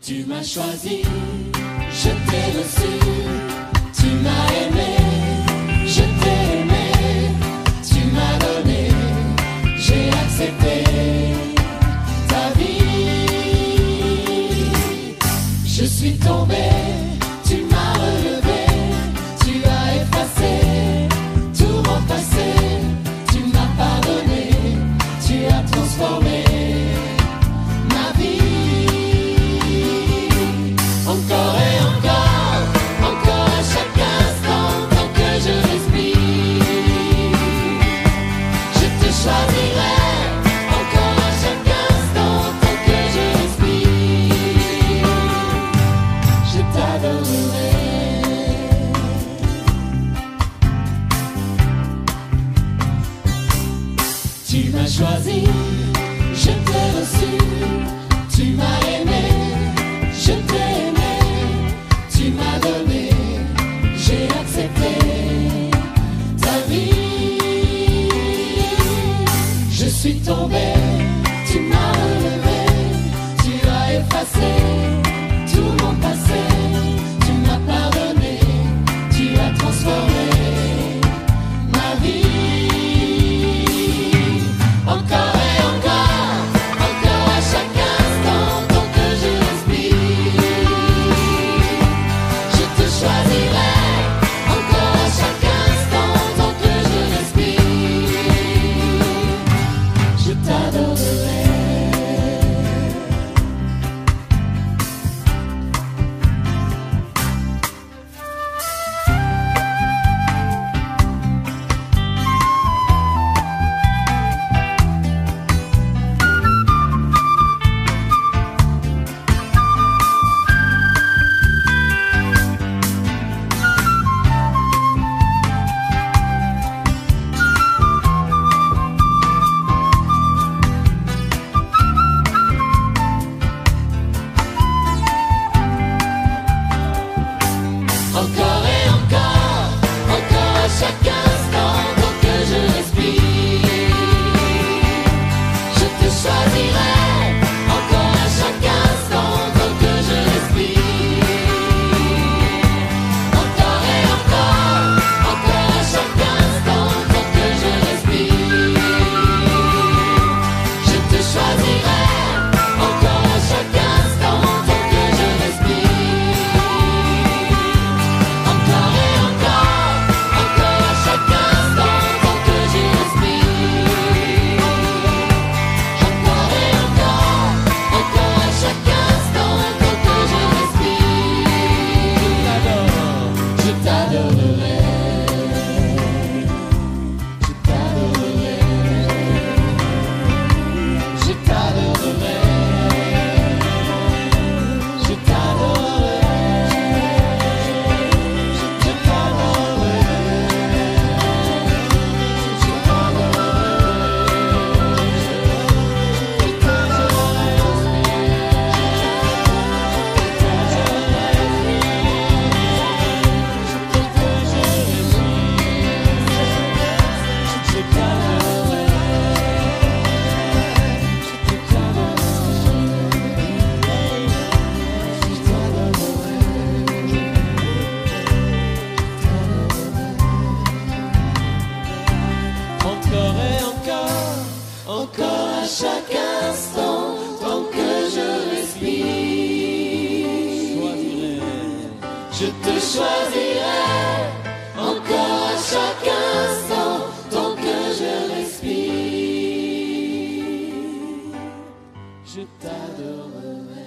Tu m'as choisi, je t'ai reçu, tu m'as aimé, je t'ai aimé, tu m'as donné, j'ai accepté ta vie. Je suis tombé, tu m'as relevé, tu as effacé tout mon passé, tu m'as pardonné, tu as transformé ma vie. Encore et encore, encore à chaque instant, tant que je respire, je te choisirai. Encore à chaque instant, tant que je respire, je t'adorerai. Tu m'as choisi, je t'ai reçu, tu m'as aimé, je t'ai aimé, tu m'as donné, j'ai accepté ta vie. Je suis tombé, tu m'as relevé, tu as effacé tout mon passé, tu m'as pardonné, tu as transformé ma vie. Encore et encore, encore à chaque instant, tant que je respire, je te choisirai. Encore à chaque instant, tant que je respire, je t'adorerai. Encore et encore, encore à chaque instant, tant que je respire, je te choisirai. Encore à chaque instant, tant que je respire, encore et encore à chaque instant, tant que je respire, je te choisirai. Encore à chaque instant, tant que je respire. Encore et encore à chaque instant, tant que je respire. Encore et encore à chaque instant, tant que je respire. Je t'adorerai, je t'adorerai, je t'adorerai, je t'adorerai. Encore et encore à chaque instant, tant que je respire, je te choisirai. Encore à chaque instant, tant que je respire, je t'adorerai.